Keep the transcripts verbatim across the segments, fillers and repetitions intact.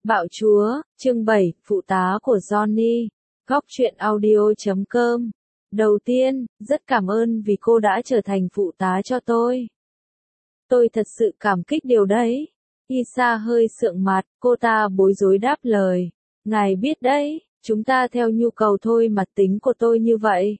Bạo chúa, chương bảy, phụ tá của Johnny. Góc truyện audio chấm com. Đầu tiên, rất cảm ơn vì cô đã trở thành phụ tá cho tôi. Tôi thật sự cảm kích điều đấy. Isa hơi sượng mặt, cô ta bối rối đáp lời. Ngài biết đấy, chúng ta theo nhu cầu thôi mà tính của tôi như vậy.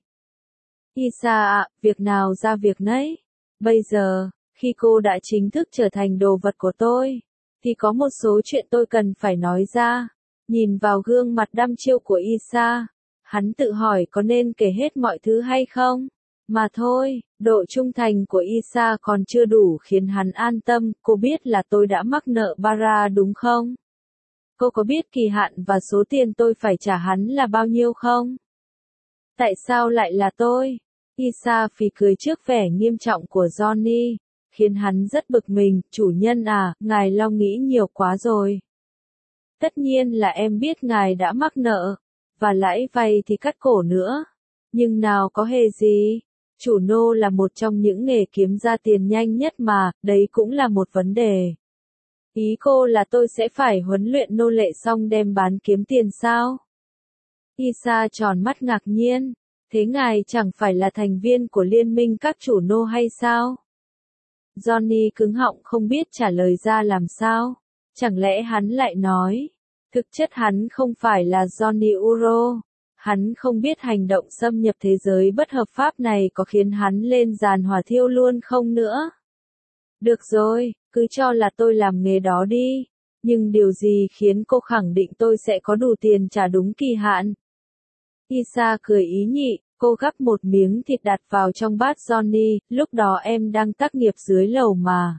Isa ạ, việc nào ra việc nấy. Bây giờ, khi cô đã chính thức trở thành đồ vật của tôi, thì có một số chuyện tôi cần phải nói ra. Nhìn vào gương mặt đăm chiêu của Isa, hắn tự hỏi có nên kể hết mọi thứ hay không? Mà thôi, độ trung thành của Isa còn chưa đủ khiến hắn an tâm. Cô biết là tôi đã mắc nợ Bara đúng không? Cô có biết kỳ hạn và số tiền tôi phải trả hắn là bao nhiêu không? Tại sao lại là tôi? Isa phì cười trước vẻ nghiêm trọng của Johnny, khiến hắn rất bực mình. Chủ nhân à, ngài lo nghĩ nhiều quá rồi. Tất nhiên là em biết ngài đã mắc nợ, và lãi vay thì cắt cổ nữa. Nhưng nào có hề gì, chủ nô là một trong những nghề kiếm ra tiền nhanh nhất mà, đấy cũng là một vấn đề. Ý cô là tôi sẽ phải huấn luyện nô lệ xong đem bán kiếm tiền sao? Isa tròn mắt ngạc nhiên, thế ngài chẳng phải là thành viên của liên minh các chủ nô hay sao? Johnny cứng họng không biết trả lời ra làm sao. Chẳng lẽ hắn lại nói, thực chất hắn không phải là Johnny Uro. Hắn không biết hành động xâm nhập thế giới bất hợp pháp này có khiến hắn lên giàn hỏa thiêu luôn không nữa. Được rồi, cứ cho là tôi làm nghề đó đi. Nhưng điều gì khiến cô khẳng định tôi sẽ có đủ tiền trả đúng kỳ hạn? Isa cười ý nhị, cô gắp một miếng thịt đặt vào trong bát Johnny. Lúc đó em đang tác nghiệp dưới lầu mà.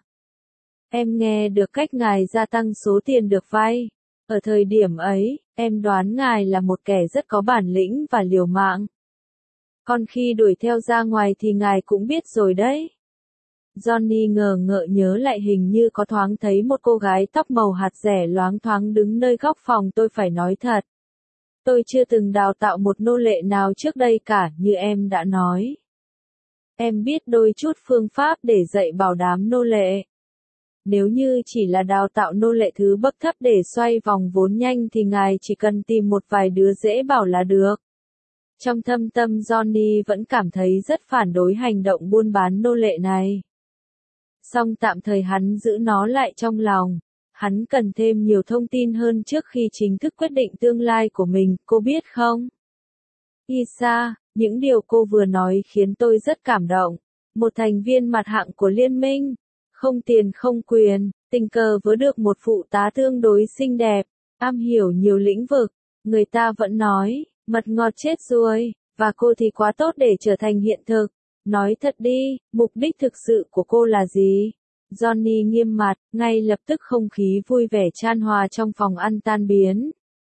Em nghe được cách ngài gia tăng số tiền được vay. Ở thời điểm ấy, em đoán ngài là một kẻ rất có bản lĩnh và liều mạng. Còn khi đuổi theo ra ngoài thì ngài cũng biết rồi đấy. Johnny ngờ ngợ nhớ lại hình như có thoáng thấy một cô gái tóc màu hạt rẻ loáng thoáng đứng nơi góc phòng. Tôi phải nói thật, tôi chưa từng đào tạo một nô lệ nào trước đây cả, như em đã nói. Em biết đôi chút phương pháp để dạy bảo đám nô lệ. Nếu như chỉ là đào tạo nô lệ thứ bậc thấp để xoay vòng vốn nhanh thì ngài chỉ cần tìm một vài đứa dễ bảo là được. Trong thâm tâm Johnny vẫn cảm thấy rất phản đối hành động buôn bán nô lệ này. Song tạm thời hắn giữ nó lại trong lòng. Hắn cần thêm nhiều thông tin hơn trước khi chính thức quyết định tương lai của mình, cô biết không? Isa, những điều cô vừa nói khiến tôi rất cảm động. Một thành viên mặt hạng của liên minh, không tiền không quyền, tình cờ với được một phụ tá tương đối xinh đẹp, am hiểu nhiều lĩnh vực. Người ta vẫn nói, mật ngọt chết ruồi, và cô thì quá tốt để trở thành hiện thực. Nói thật đi, mục đích thực sự của cô là gì? Johnny nghiêm mặt, ngay lập tức không khí vui vẻ chan hòa trong phòng ăn tan biến.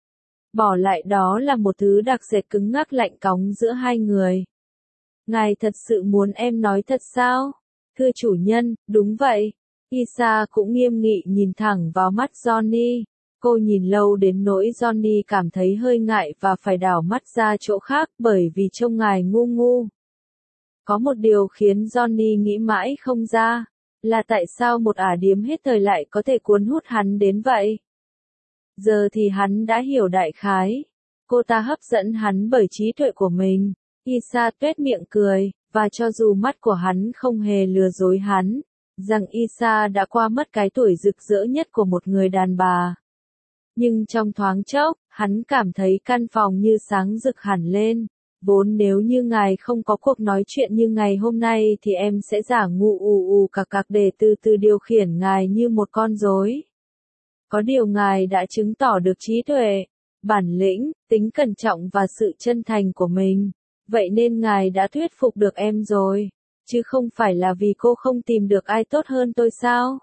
Bỏ lại đó là một thứ đặc sệt cứng ngắc lạnh cóng giữa hai người. Ngài thật sự muốn em nói thật sao? Thưa chủ nhân, đúng vậy. Isa cũng nghiêm nghị nhìn thẳng vào mắt Johnny. Cô nhìn lâu đến nỗi Johnny cảm thấy hơi ngại và phải đảo mắt ra chỗ khác bởi vì trông ngài ngu ngu. Có một điều khiến Johnny nghĩ mãi không ra, là tại sao một ả điếm hết thời lại có thể cuốn hút hắn đến vậy. Giờ thì hắn đã hiểu đại khái. Cô ta hấp dẫn hắn bởi trí tuệ của mình. Isa tuét miệng cười, và cho dù mắt của hắn không hề lừa dối hắn, rằng Isa đã qua mất cái tuổi rực rỡ nhất của một người đàn bà. Nhưng trong thoáng chốc, hắn cảm thấy căn phòng như sáng rực hẳn lên. Vốn nếu như ngài không có cuộc nói chuyện như ngày hôm nay thì em sẽ giả ngu ù ù cạc cạc để từ từ điều khiển ngài như một con rối. Có điều ngài đã chứng tỏ được trí tuệ, bản lĩnh, tính cẩn trọng và sự chân thành của mình. Vậy nên ngài đã thuyết phục được em rồi, chứ không phải là vì cô không tìm được ai tốt hơn tôi sao?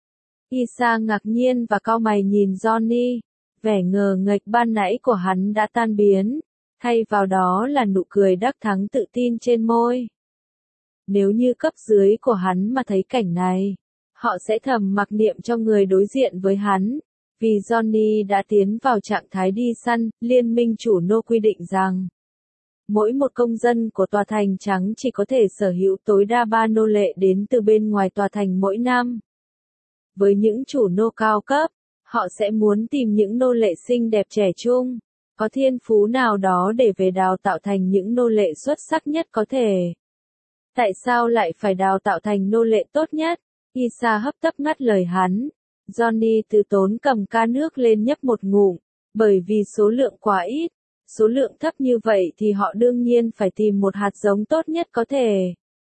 Isa ngạc nhiên và cau mày nhìn Johnny, vẻ ngờ nghệch ban nãy của hắn đã tan biến, thay vào đó là nụ cười đắc thắng tự tin trên môi. Nếu như cấp dưới của hắn mà thấy cảnh này, họ sẽ thầm mặc niệm cho người đối diện với hắn, vì Johnny đã tiến vào trạng thái đi săn. Liên minh chủ nô quy định rằng mỗi một công dân của tòa thành trắng chỉ có thể sở hữu tối đa ba nô lệ đến từ bên ngoài tòa thành mỗi năm. Với những chủ nô cao cấp, Họ sẽ muốn tìm những nô lệ xinh đẹp trẻ trung, có thiên phú nào đó để về đào tạo thành những nô lệ xuất sắc nhất có thể. Tại sao lại phải đào tạo thành nô lệ tốt nhất? Isa hấp tấp ngắt lời hắn. Johnny từ tốn cầm ca nước lên nhấp một ngụm, bởi vì số lượng quá ít, số lượng thấp như vậy thì họ đương nhiên phải tìm một hạt giống tốt nhất có thể.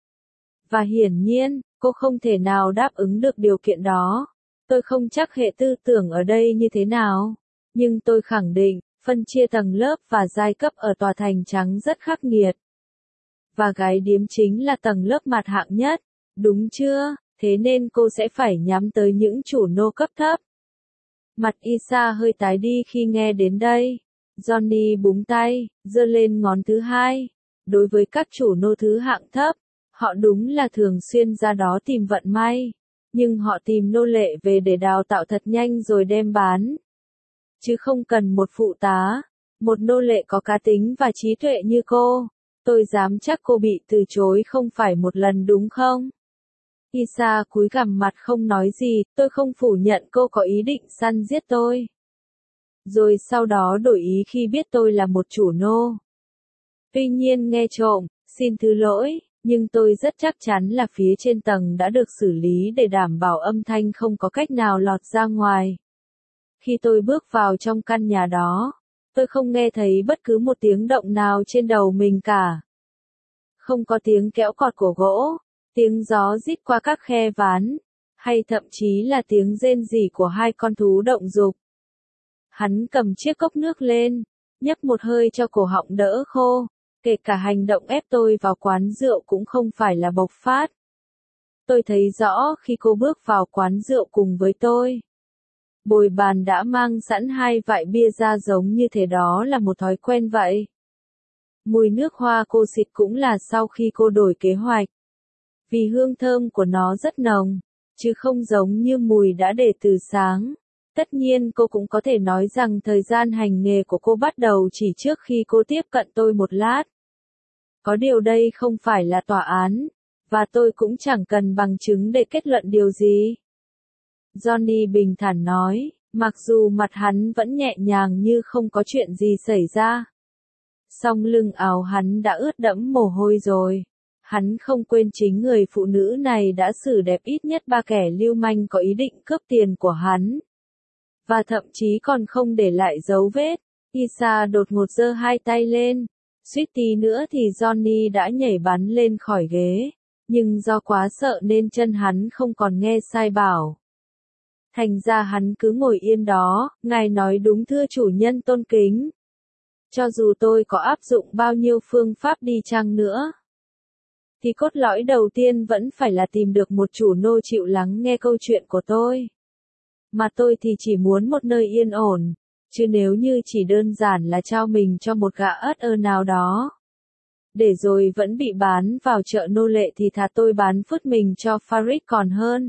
Và hiển nhiên, cô không thể nào đáp ứng được điều kiện đó. Tôi không chắc hệ tư tưởng ở đây như thế nào, nhưng tôi khẳng định, phân chia tầng lớp và giai cấp ở tòa thành trắng rất khắc nghiệt. Và gái điếm chính là tầng lớp mặt hạng nhất, đúng chưa? Thế nên cô sẽ phải nhắm tới những chủ nô cấp thấp. Mặt Isa hơi tái đi khi nghe đến đây. Johnny búng tay, giơ lên ngón thứ hai. Đối với các chủ nô thứ hạng thấp, họ đúng là thường xuyên ra đó tìm vận may. Nhưng họ tìm nô lệ về để đào tạo thật nhanh rồi đem bán. Chứ không cần một phụ tá, một nô lệ có cá tính và trí tuệ như cô. Tôi dám chắc cô bị từ chối không phải một lần đúng không? Isa cúi gằm mặt không nói gì, tôi không phủ nhận cô có ý định săn giết tôi. Rồi sau đó đổi ý khi biết tôi là một chủ nô. Tuy nhiên nghe trộm, xin thứ lỗi, nhưng tôi rất chắc chắn là phía trên tầng đã được xử lý để đảm bảo âm thanh không có cách nào lọt ra ngoài. Khi tôi bước vào trong căn nhà đó, tôi không nghe thấy bất cứ một tiếng động nào trên đầu mình cả. Không có tiếng kéo cọt của gỗ, tiếng gió rít qua các khe ván, hay thậm chí là tiếng rên rỉ của hai con thú động dục. Hắn cầm chiếc cốc nước lên, nhấp một hơi cho cổ họng đỡ khô, kể cả hành động ép tôi vào quán rượu cũng không phải là bộc phát. Tôi thấy rõ khi cô bước vào quán rượu cùng với tôi. Bồi bàn đã mang sẵn hai vại bia ra giống như thế, đó là một thói quen vậy. Mùi nước hoa cô xịt cũng là sau khi cô đổi kế hoạch. Vì hương thơm của nó rất nồng, chứ không giống như mùi đã để từ sáng. Tất nhiên cô cũng có thể nói rằng thời gian hành nghề của cô bắt đầu chỉ trước khi cô tiếp cận tôi một lát. Có điều đây không phải là tòa án, và tôi cũng chẳng cần bằng chứng để kết luận điều gì. Johnny bình thản nói, mặc dù mặt hắn vẫn nhẹ nhàng như không có chuyện gì xảy ra. Song lưng áo hắn đã ướt đẫm mồ hôi rồi. Hắn không quên chính người phụ nữ này đã xử đẹp ít nhất ba kẻ lưu manh có ý định cướp tiền của hắn. Và thậm chí còn không để lại dấu vết. Isa đột ngột giơ hai tay lên. Suýt tí nữa thì Johnny đã nhảy bắn lên khỏi ghế. Nhưng do quá sợ nên chân hắn không còn nghe sai bảo. Thành ra hắn cứ ngồi yên đó, ngài nói đúng thưa chủ nhân tôn kính. Cho dù tôi có áp dụng bao nhiêu phương pháp đi chăng nữa, thì cốt lõi đầu tiên vẫn phải là tìm được một chủ nô chịu lắng nghe câu chuyện của tôi. Mà tôi thì chỉ muốn một nơi yên ổn, chứ nếu như chỉ đơn giản là trao mình cho một gã ất ơ nào đó, để rồi vẫn bị bán vào chợ nô lệ thì thà tôi bán phứt mình cho Farid còn hơn.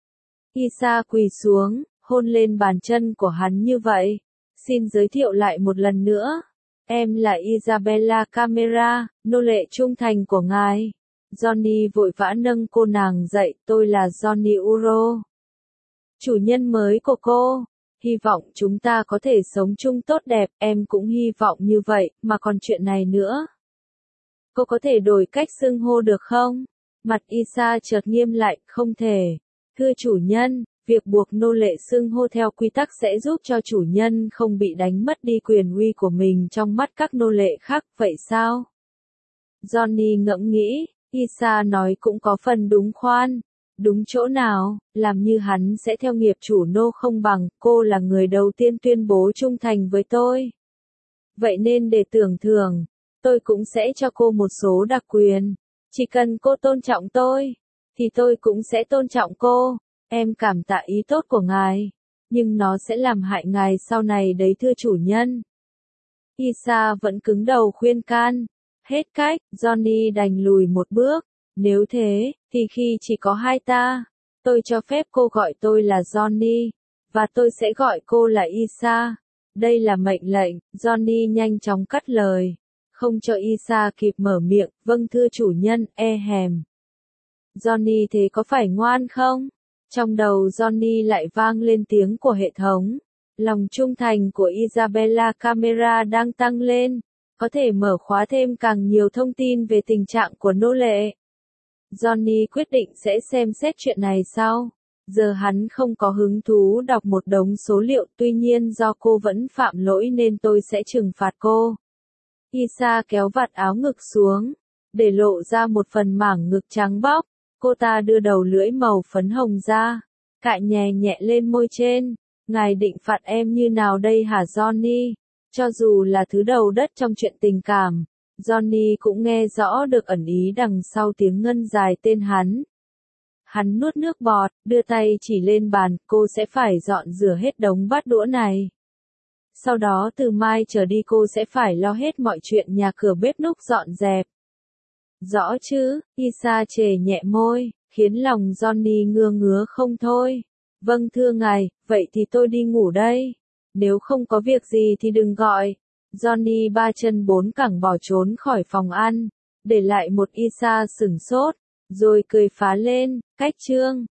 Isa quỳ xuống, hôn lên bàn chân của hắn như vậy. Xin giới thiệu lại một lần nữa. Em là Isabella Camera, nô lệ trung thành của ngài. Johnny vội vã nâng cô nàng dậy, tôi là Johnny Uro. Chủ nhân mới của cô. Hy vọng chúng ta có thể sống chung tốt đẹp, em cũng hy vọng như vậy, mà còn chuyện này nữa. Cô có thể đổi cách xưng hô được không? Mặt Isa chợt nghiêm lại, không thể. Thưa chủ nhân, việc buộc nô lệ xưng hô theo quy tắc sẽ giúp cho chủ nhân không bị đánh mất đi quyền uy của mình trong mắt các nô lệ khác, vậy sao? Johnny ngẫm nghĩ, Isa nói cũng có phần đúng khoan. Đúng chỗ nào, làm như hắn sẽ theo nghiệp chủ nô không bằng, cô là người đầu tiên tuyên bố trung thành với tôi. Vậy nên để tưởng thưởng, tôi cũng sẽ cho cô một số đặc quyền. Chỉ cần cô tôn trọng tôi, thì tôi cũng sẽ tôn trọng cô. Em cảm tạ ý tốt của ngài, nhưng nó sẽ làm hại ngài sau này đấy thưa chủ nhân. Isa vẫn cứng đầu khuyên can. Hết cách, Johnny đành lùi một bước. Nếu thế, thì khi chỉ có hai ta, tôi cho phép cô gọi tôi là Johnny, và tôi sẽ gọi cô là Isa. Đây là mệnh lệnh, Johnny nhanh chóng cắt lời. Không cho Isa kịp mở miệng, vâng thưa chủ nhân, e hèm. Johnny thế có phải ngoan không? Trong đầu Johnny lại vang lên tiếng của hệ thống. Lòng trung thành của Isabella Camera đang tăng lên, có thể mở khóa thêm càng nhiều thông tin về tình trạng của nô lệ. Johnny quyết định sẽ xem xét chuyện này sau. Giờ hắn không có hứng thú đọc một đống số liệu, tuy nhiên do cô vẫn phạm lỗi nên tôi sẽ trừng phạt cô. Isa kéo vạt áo ngực xuống, để lộ ra một phần mảng ngực trắng bóc. Cô ta đưa đầu lưỡi màu phấn hồng ra, cạy nhẹ nhẹ lên môi trên. Ngài định phạt em như nào đây hả Johnny? Cho dù là thứ đầu đất trong chuyện tình cảm, Johnny cũng nghe rõ được ẩn ý đằng sau tiếng ngân dài tên hắn. Hắn nuốt nước bọt, đưa tay chỉ lên bàn, cô sẽ phải dọn rửa hết đống bát đũa này. Sau đó từ mai trở đi cô sẽ phải lo hết mọi chuyện nhà cửa bếp núc dọn dẹp. Rõ chứ, Isa chề nhẹ môi, khiến lòng Johnny ngưa ngứa không thôi. Vâng thưa ngài, vậy thì tôi đi ngủ đây. Nếu không có việc gì thì đừng gọi. Johnny ba chân bốn cẳng bỏ trốn khỏi phòng ăn, để lại một Isa sửng sốt, rồi cười phá lên, cách chương.